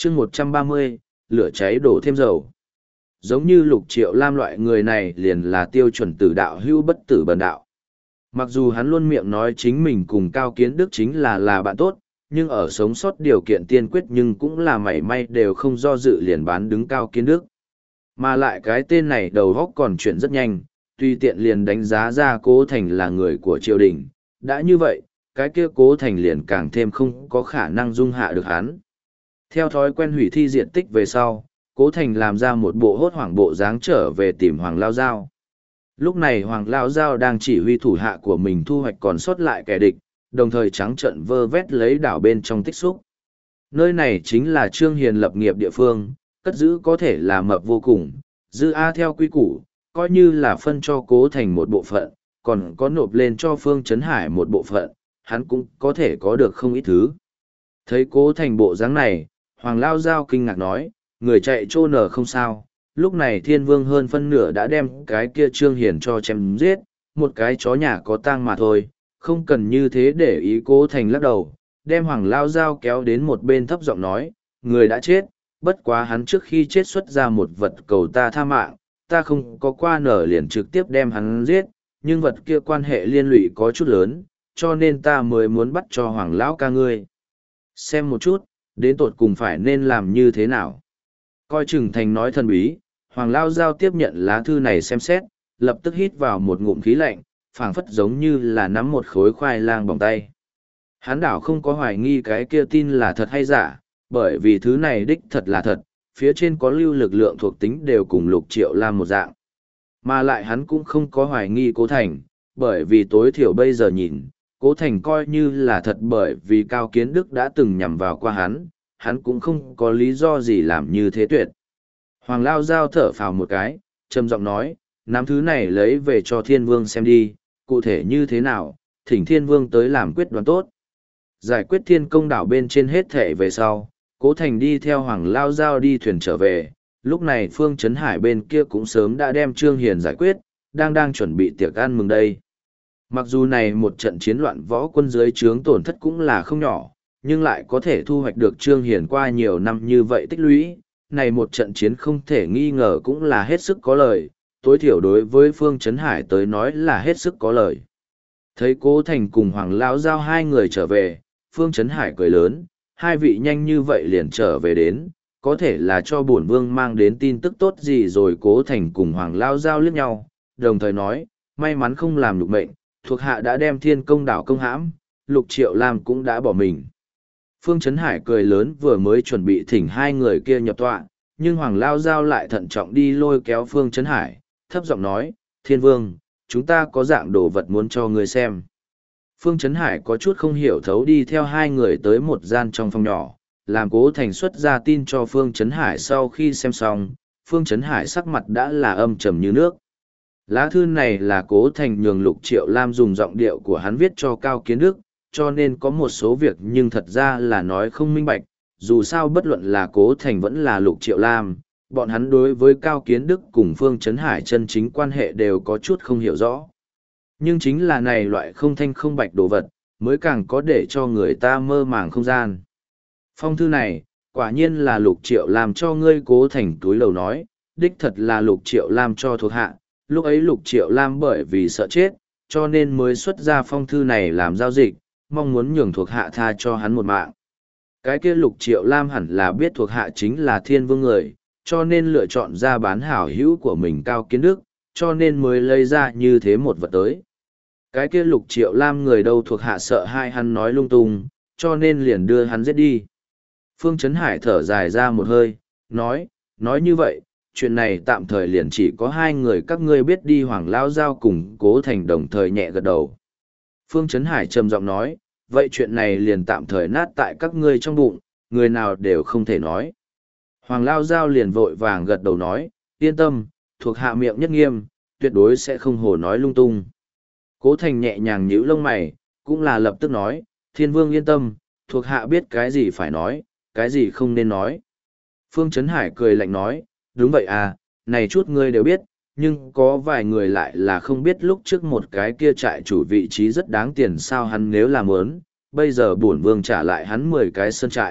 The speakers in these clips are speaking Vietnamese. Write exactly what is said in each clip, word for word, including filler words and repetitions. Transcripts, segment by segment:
chương một trăm ba mươi, lửa cháy đổ thêm dầu. Giống như Lục Triệu Lam loại người này liền là tiêu chuẩn tử đạo hữu bất tử bần đạo. Mặc dù hắn luôn miệng nói chính mình cùng Cao Kiến Đức chính là là bạn tốt, nhưng ở sống sót điều kiện tiên quyết nhưng cũng là mảy may đều không do dự liền bán đứng Cao Kiến Đức. Mà lại cái tên này đầu góc còn chuyển rất nhanh, tùy tiện liền đánh giá ra Cố Thành là người của triều đình. Đã như vậy, cái kia Cố Thành liền càng thêm không có khả năng dung hạ được hắn. Theo thói quen hủy thi diện tích về sau, Cố Thành làm ra một bộ hốt hoảng bộ dáng trở về tìm Hoàng Lao Giao. Lúc này Hoàng Lao Giao đang chỉ huy thủ hạ của mình thu hoạch còn sót lại kẻ địch, đồng thời trắng trợn vơ vét lấy đảo bên trong tích xúc. Nơi này chính là Trương Hiền lập nghiệp địa phương, cất giữ có thể là mập vô cùng, dư A theo quy củ, coi như là phân cho Cố Thành một bộ phận, còn có nộp lên cho Phương Trấn Hải một bộ phận, hắn cũng có thể có được không ít thứ. Thấy Cố Thành bộ dáng này, Hoàng Lao Giao kinh ngạc nói, người chạy trô nở không sao, lúc này Thiên Vương hơn phân nửa đã đem cái kia Trương Hiền cho chém giết, một cái chó nhà có tang mà thôi, không cần như thế để ý. Cố Thành lắc đầu, đem Hoàng Lao Giao kéo đến một bên thấp giọng nói, người đã chết, bất quá hắn trước khi chết xuất ra một vật cầu ta tha mạng, ta không có qua nở liền trực tiếp đem hắn giết, nhưng vật kia quan hệ liên lụy có chút lớn, cho nên ta mới muốn bắt cho Hoàng Lão ca ngươi. Xem một chút, đến tột cùng phải nên làm như thế nào. Coi chừng thành nói thần bí, Hoàng Lao Giao tiếp nhận lá thư này xem xét, lập tức hít vào một ngụm khí lạnh, phảng phất giống như là nắm một khối khoai lang bỏng tay. Hán đảo không có hoài nghi cái kia tin là thật hay giả, bởi vì thứ này đích thật là thật, phía trên có lưu lực lượng thuộc tính đều cùng Lục Triệu Lam một dạng. Mà lại hắn cũng không có hoài nghi Cố Thành, bởi vì tối thiểu bây giờ nhìn, Cố Thành coi như là thật, bởi vì Cao Kiến Đức đã từng nhằm vào qua hắn, hắn cũng không có lý do gì làm như thế tuyệt. Hoàng Lao Giao thở phào một cái, trầm giọng nói, nắm thứ này lấy về cho Thiên Vương xem đi, cụ thể như thế nào, thỉnh Thiên Vương tới làm quyết đoán tốt. Giải quyết Thiên Công đảo bên trên hết thể về sau, Cố Thành đi theo Hoàng Lao Giao đi thuyền trở về, lúc này Phương Trấn Hải bên kia cũng sớm đã đem Trương Hiền giải quyết, đang đang chuẩn bị tiệc ăn mừng đây. Mặc dù này một trận chiến loạn võ quân dưới trướng tổn thất cũng là không nhỏ, nhưng lại có thể thu hoạch được Trương Hiền qua nhiều năm như vậy tích lũy, này một trận chiến không thể nghi ngờ cũng là hết sức có lợi, tối thiểu đối với Phương Trấn Hải tới nói là hết sức có lợi. Thấy Cố Thành cùng Hoàng Lão Giao hai người trở về, Phương Trấn Hải cười lớn, hai vị nhanh như vậy liền trở về đến, có thể là cho bổn vương mang đến tin tức tốt gì rồi. Cố Thành cùng Hoàng Lão Giao liếc nhau, đồng thời nói, may mắn không làm lục mệnh, thuộc hạ đã đem Thiên Công đảo công hãm, Lục Triệu Lam cũng đã bỏ mình. Phương Trấn Hải cười lớn vừa mới chuẩn bị thỉnh hai người kia nhập tọa, nhưng Hoàng Lao Giao lại thận trọng đi lôi kéo Phương Trấn Hải, thấp giọng nói, Thiên Vương, chúng ta có dạng đồ vật muốn cho người xem. Phương Trấn Hải có chút không hiểu thấu đi theo hai người tới một gian trong phòng nhỏ, làm Cố Thành xuất ra tin cho Phương Trấn Hải. Sau khi xem xong, Phương Trấn Hải sắc mặt đã là âm trầm như nước. Lá thư này là Cố Thành nhường Lục Triệu Lam dùng giọng điệu của hắn viết cho Cao Kiến Đức, cho nên có một số việc nhưng thật ra là nói không minh bạch, dù sao bất luận là Cố Thành vẫn là Lục Triệu Lam, bọn hắn đối với Cao Kiến Đức cùng Phương Trấn Hải chân chính quan hệ đều có chút không hiểu rõ. Nhưng chính là này loại không thanh không bạch đồ vật, mới càng có để cho người ta mơ màng không gian. Phong thư này, quả nhiên là Lục Triệu Lam cho ngươi. Cố Thành túi lầu nói, đích thật là Lục Triệu Lam cho thuộc hạ, lúc ấy Lục Triệu Lam bởi vì sợ chết, cho nên mới xuất ra phong thư này làm giao dịch, mong muốn nhường thuộc hạ tha cho hắn một mạng. Cái kia Lục Triệu Lam hẳn là biết thuộc hạ chính là Thiên Vương người, cho nên lựa chọn ra bán hảo hữu của mình Cao Kiến Đức, cho nên mới lấy ra như thế một vật tới. Cái kia Lục Triệu Lam người đâu thuộc hạ sợ hai hắn nói lung tung, cho nên liền đưa hắn giết đi. Phương Trấn Hải thở dài ra một hơi, nói, nói như vậy, chuyện này tạm thời liền chỉ có hai người các ngươi biết đi. Hoàng Lao Giao cùng Cố Thành đồng thời nhẹ gật đầu. Phương Trấn Hải trầm giọng nói, vậy chuyện này liền tạm thời nát tại các ngươi trong bụng, người nào đều không thể nói. Hoàng Lao Giao liền vội vàng gật đầu nói, yên tâm, thuộc hạ miệng nhất nghiêm, tuyệt đối sẽ không hồ nói lung tung. Cố Thành nhẹ nhàng nhíu lông mày, cũng là lập tức nói, Thiên Vương yên tâm, thuộc hạ biết cái gì phải nói, cái gì không nên nói. Phương Trấn Hải cười lạnh nói, đúng vậy à, này chút ngươi đều biết, nhưng có vài người lại là không biết lúc trước một cái kia trại chủ vị trí rất đáng tiền sao. Hắn nếu làm ớn, bây giờ bổn vương trả lại hắn mười cái sân trại,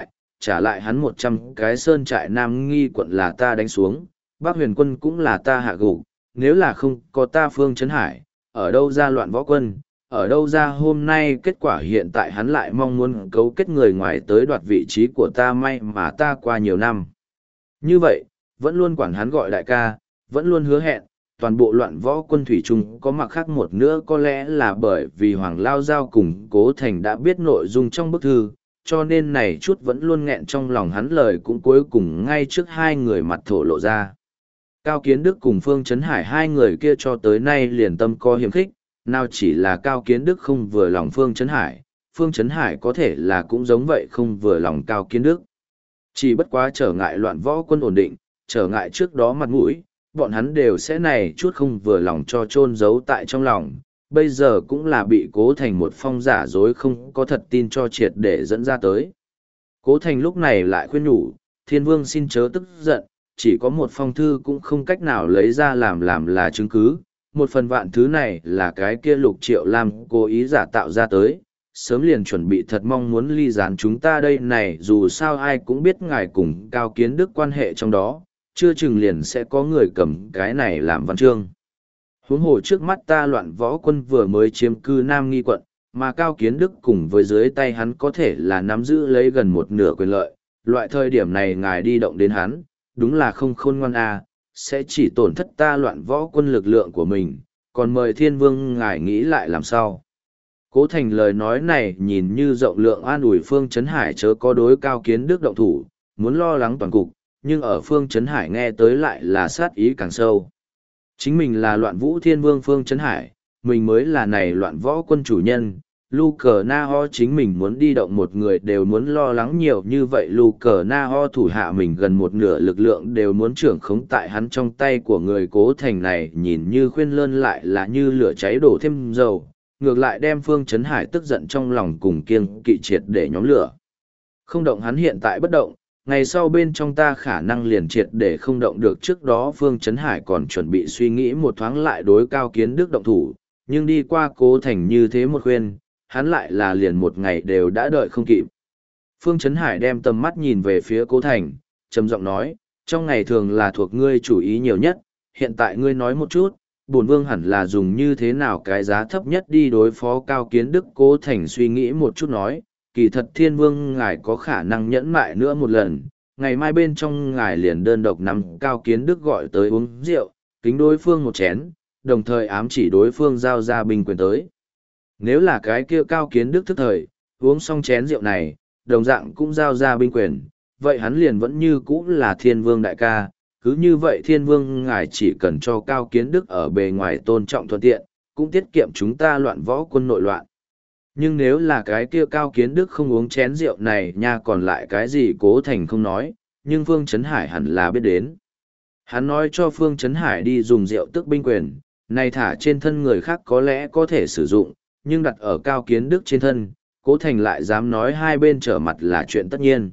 trả lại hắn một trăm cái sơn trại Nam Nghi quận là ta đánh xuống, Bắc Huyền quân cũng là ta hạ gục, nếu là không có ta Phương Trấn Hải, ở đâu ra loạn võ quân, ở đâu ra hôm nay kết quả hiện tại hắn lại mong muốn cấu kết người ngoài tới đoạt vị trí của ta, may mà ta qua nhiều năm. Như vậy, vẫn luôn quản hắn gọi đại ca, vẫn luôn hứa hẹn, toàn bộ loạn võ quân thủy chung có mặt khác một nữa, có lẽ là bởi vì Hoàng Lao Giao cùng Cố Thành đã biết nội dung trong bức thư, cho nên này chút vẫn luôn nghẹn trong lòng hắn lời cũng cuối cùng ngay trước hai người mặt thổ lộ ra. Cao Kiến Đức cùng Phương Trấn Hải hai người kia cho tới nay liền tâm có hiểm khích, nào chỉ là Cao Kiến Đức không vừa lòng Phương Trấn Hải, Phương Trấn Hải có thể là cũng giống vậy không vừa lòng Cao Kiến Đức. Chỉ bất quá trở ngại loạn võ quân ổn định, trở ngại trước đó mặt mũi, bọn hắn đều sẽ này chút không vừa lòng cho chôn giấu tại trong lòng, bây giờ cũng là bị Cố Thành một phong giả dối không có thật tin cho triệt để dẫn ra tới. Cố Thành lúc này lại khuyên nhủ, Thiên Vương xin chớ tức giận, chỉ có một phong thư cũng không cách nào lấy ra làm làm là chứng cứ, một phần vạn thứ này là cái kia Lục Triệu Lam cố ý giả tạo ra tới, sớm liền chuẩn bị thật mong muốn ly gián chúng ta đây này, dù sao ai cũng biết ngài cùng Cao Kiến Đức quan hệ trong đó, chưa chừng liền sẽ có người cầm cái này làm văn chương. Huống hồ trước mắt ta loạn võ quân vừa mới chiếm cư Nam Nghi quận, mà Cao Kiến Đức cùng với dưới tay hắn có thể là nắm giữ lấy gần một nửa quyền lợi, loại thời điểm này ngài đi động đến hắn, đúng là không khôn ngoan à, sẽ chỉ tổn thất ta loạn võ quân lực lượng của mình, còn mời Thiên Vương ngài nghĩ lại làm sao. Cố Thành lời nói này nhìn như rộng lượng an ủi Phương Trấn Hải chớ có đối Cao Kiến Đức động thủ, muốn lo lắng toàn cục, nhưng ở Phương Trấn Hải nghe tới lại là sát ý càng sâu. Chính mình là loạn vũ thiên vương Phương Trấn Hải, mình mới là này loạn võ quân chủ nhân, Lu Cờ Na Ho chính mình muốn đi động một người đều muốn lo lắng nhiều như vậy, Lu Cờ Na Ho thủ hạ mình gần một nửa lực lượng đều muốn trưởng khống tại hắn trong tay của người. Cố Thành này nhìn như khuyên lơn lại là như lửa cháy đổ thêm dầu, ngược lại đem Phương Trấn Hải tức giận trong lòng cùng kiêng kỵ triệt để nhóm lửa. Không động hắn hiện tại bất động, ngày sau bên trong ta khả năng liền triệt để không động được. Trước đó Phương Trấn Hải còn chuẩn bị suy nghĩ một thoáng lại đối Cao Kiến Đức động thủ, nhưng đi qua Cố Thành như thế một khuyên, hắn lại là liền một ngày đều đã đợi không kịp. Phương Trấn Hải đem tầm mắt nhìn về phía Cố Thành, trầm giọng nói, trong ngày thường là thuộc ngươi chủ ý nhiều nhất, hiện tại ngươi nói một chút, bổn vương hẳn là dùng như thế nào cái giá thấp nhất đi đối phó Cao Kiến Đức. Cố Thành suy nghĩ một chút nói, kỳ thật Thiên Vương ngài có khả năng nhẫn mại nữa một lần, ngày mai bên trong ngài liền đơn độc nắm Cao Kiến Đức gọi tới uống rượu, kính đối phương một chén, đồng thời ám chỉ đối phương giao ra binh quyền tới. Nếu là cái kia Cao Kiến Đức thức thời, uống xong chén rượu này, đồng dạng cũng giao ra binh quyền, vậy hắn liền vẫn như cũ là Thiên Vương đại ca. Cứ như vậy Thiên Vương ngài chỉ cần cho Cao Kiến Đức ở bề ngoài tôn trọng thuận tiện, cũng tiết kiệm chúng ta loạn võ quân nội loạn. Nhưng nếu là cái kia Cao Kiến Đức không uống chén rượu này nha, còn lại cái gì Cố Thành không nói, nhưng Phương Trấn Hải hẳn là biết đến. Hắn nói cho Phương Trấn Hải đi dùng rượu tức binh quyền, này thả trên thân người khác có lẽ có thể sử dụng, nhưng đặt ở Cao Kiến Đức trên thân, Cố Thành lại dám nói hai bên trở mặt là chuyện tất nhiên.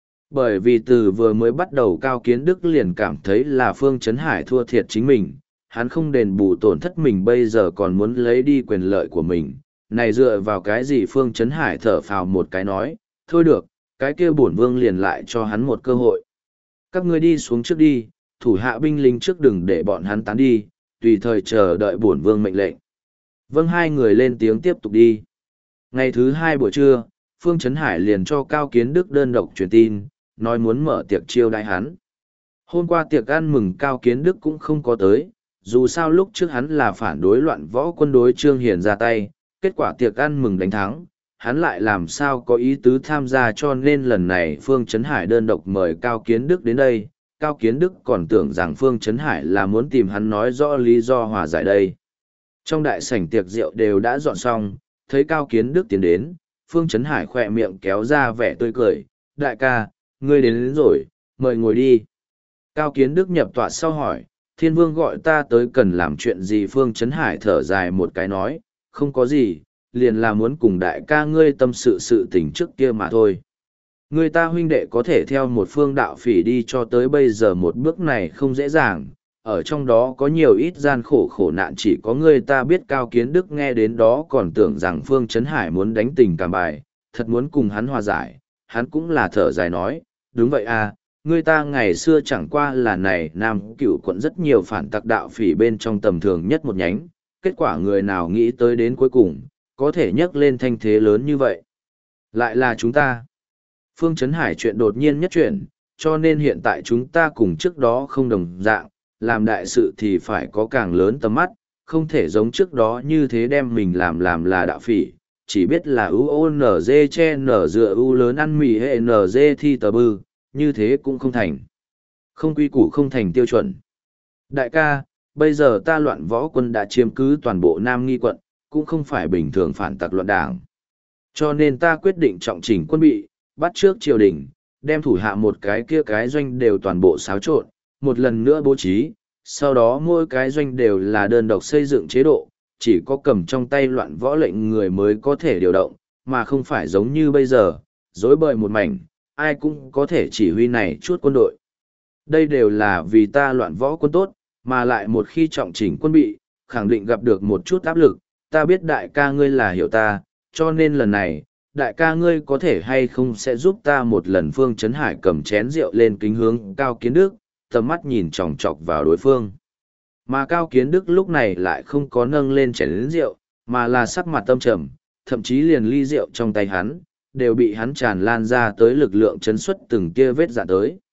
Bởi vì từ vừa mới bắt đầu Cao Kiến Đức liền cảm thấy là Phương Trấn Hải thua thiệt chính mình, hắn không đền bù tổn thất mình bây giờ còn muốn lấy đi quyền lợi của mình. Này dựa vào cái gì? Phương Trấn Hải thở phào một cái nói, thôi được, cái kia bổn vương liền lại cho hắn một cơ hội. Các ngươi đi xuống trước đi, thủ hạ binh lính trước đừng để bọn hắn tán đi, tùy thời chờ đợi bổn vương mệnh lệnh. Vâng, hai người lên tiếng tiếp tục đi. Ngày thứ hai buổi trưa, Phương Trấn Hải liền cho Cao Kiến Đức đơn độc truyền tin, nói muốn mở tiệc chiêu đãi hắn. Hôm qua tiệc ăn mừng Cao Kiến Đức cũng không có tới, dù sao lúc trước hắn là phản đối loạn võ quân đối Trương Hiền ra tay, kết quả tiệc ăn mừng đánh thắng, hắn lại làm sao có ý tứ tham gia, cho nên lần này Phương Trấn Hải đơn độc mời Cao Kiến Đức đến đây. Cao Kiến Đức còn tưởng rằng Phương Trấn Hải là muốn tìm hắn nói rõ lý do hòa giải đây. Trong đại sảnh tiệc rượu đều đã dọn xong, thấy Cao Kiến Đức tiến đến, Phương Trấn Hải khỏe miệng kéo ra vẻ tươi cười, đại ca, ngươi đến, đến rồi, mời ngồi đi. Cao Kiến Đức nhập tọa sau hỏi, Thiên Vương gọi ta tới cần làm chuyện gì? Phương Trấn Hải thở dài một cái nói, không có gì, liền là muốn cùng đại ca ngươi tâm sự sự tình trước kia mà thôi. Người ta huynh đệ có thể theo một phương đạo phỉ đi cho tới bây giờ một bước này không dễ dàng, ở trong đó có nhiều ít gian khổ khổ nạn chỉ có người ta biết. Cao Kiến Đức nghe đến đó còn tưởng rằng Phương Trấn Hải muốn đánh tình cảm bài, thật muốn cùng hắn hòa giải, hắn cũng là thở dài nói, đúng vậy à, người ta ngày xưa chẳng qua là này Nam Cửu quận rất nhiều phản tặc đạo phỉ bên trong tầm thường nhất một nhánh, kết quả người nào nghĩ tới đến cuối cùng, có thể nhấc lên thanh thế lớn như vậy. Lại là chúng ta. Phương Trấn Hải chuyện đột nhiên nhất chuyển, cho nên hiện tại chúng ta cùng trước đó không đồng dạng, làm đại sự thì phải có càng lớn tầm mắt, không thể giống trước đó như thế đem mình làm làm là đạo phỉ, chỉ biết là u o n g che nở dựa u lớn ăn mì hệ n g thi tờ bư, như thế cũng không thành. Không quy củ không thành tiêu chuẩn. Đại ca, bây giờ ta loạn võ quân đã chiếm cứ toàn bộ Nam Nghi quận, cũng không phải bình thường phản tặc loạn đảng. Cho nên ta quyết định trọng chỉnh quân bị, bắt trước triều đình, đem thủ hạ một cái kia cái doanh đều toàn bộ xáo trộn, một lần nữa bố trí, sau đó mỗi cái doanh đều là đơn độc xây dựng chế độ, chỉ có cầm trong tay loạn võ lệnh người mới có thể điều động, mà không phải giống như bây giờ, dối bời một mảnh, ai cũng có thể chỉ huy này chút quân đội. Đây đều là vì ta loạn võ quân tốt, mà lại một khi trọng chỉnh quân bị, khẳng định gặp được một chút áp lực, ta biết đại ca ngươi là hiểu ta, cho nên lần này, đại ca ngươi có thể hay không sẽ giúp ta một lần. Phương Trấn Hải cầm chén rượu lên kính hướng Cao Kiến Đức, tầm mắt nhìn chòng chọc vào đối phương. Mà Cao Kiến Đức lúc này lại không có nâng lên chén rượu, mà là sắc mặt tâm trầm, thậm chí liền ly rượu trong tay hắn, đều bị hắn tràn lan ra tới lực lượng chấn xuất từng kia vết dạ tới.